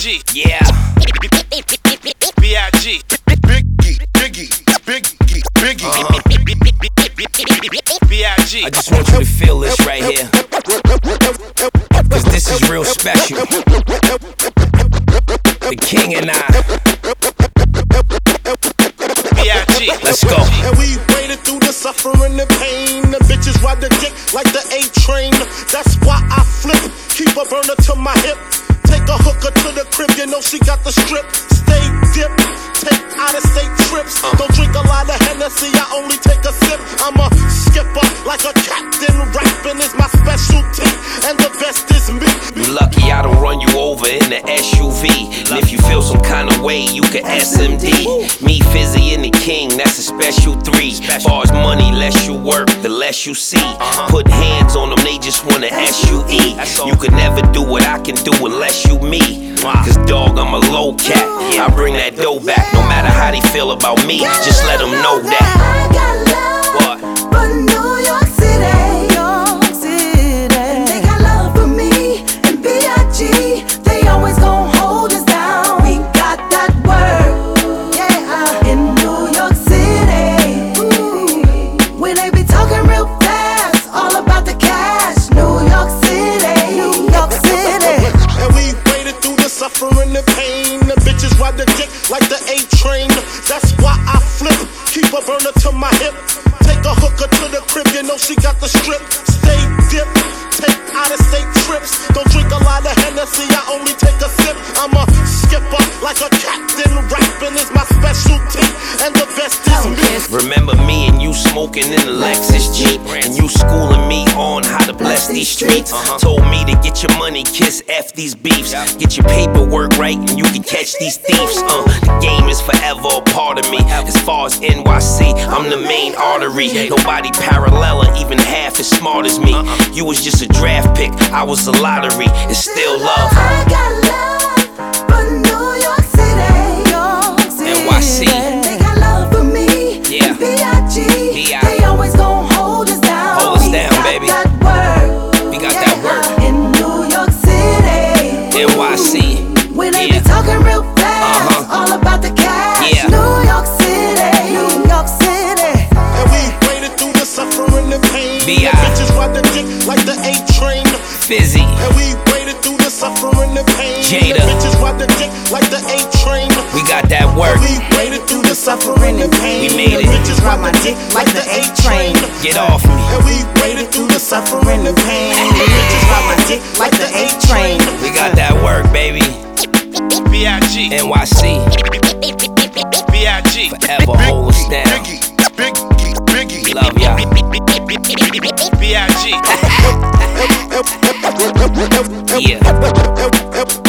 B.I.G. Yeah. B.I.G. Biggie. B.I.G. I just want you to feel this right here, cause this is real special. The king and I. B.I.G. Let's go. And we waited through the suffering and pain. The bitches ride the dick like the A train. That's why I flip. Keep a burner to my hip. Take a hooker to the crib, you know she got the strip. Stay dip, take out of state trips. Don't drink a lot of Hennessy, I only take a sip. I'm a skipper like a captain. Rapping is my specialty, and the best is me. You lucky I don't run you over in the SUV. And if you feel some kind of way, you can SMD. Me, Fizzy, and the king, that's a special 3. Far as money, less you work, the less you see. Put hands on them, they just wanna SUE. You can never do what I can do unless you me. Cause dog, I'm a low cat. I bring that dough back, no matter how they feel about me. Just let them know that. I got love for New York City. They got love for me and B.I.G. They always gon' hold us down. We got that word, yeah, in New York City. When they be talking real fast, all about the cash. New York City, New York City. And we waited through the suffering and pain. The bitches ride the dick like the A train. That's why I flip. Keep a burner to my hip. Take a hooker to the crib, you know she got the strip. Stay dip, take out of state trips. Don't drink a lot of Hennessy, I only take a sip. I'm a skipper like a captain. Rapping is my specialty, and the best is me. Remember me and you smoking in the Lexus Jeep, and you schooling me on how to bless these streets. Told me to get your money, kiss F these beefs. Get your paperwork right and you can catch these thieves. The game is forever a part of me. As far as NYC, I'm the main artery. Nobody parallel or even half as smart as me. You was just a draft pick, I was a lottery. It's still love. I got love for New York City. NYC. They got love for me. Yeah. B.I.G. They always gon' hold us down. Hold us down, baby. We got that word. We got that word. In New York City. NYC. When they be talking real fast, all about the cash. Yeah. New York City, New York City. And we waited through the suffering and pain. B.I. The bitches ride the dick like the A train. Fizzy. And we waited through the suffering and pain. Jada. The bitches ride the dick like the A train. We got that work. We waited through the suffering and pain. We made it. The bitches ride my dick like the A train. Get off me. And we waited through the suffering and pain. The bitches ride my dick like the A train. We got that work, baby. B.I.G. NYC. B.I.G. Forever hold us down. We love y'all. B.I.G. Yeah.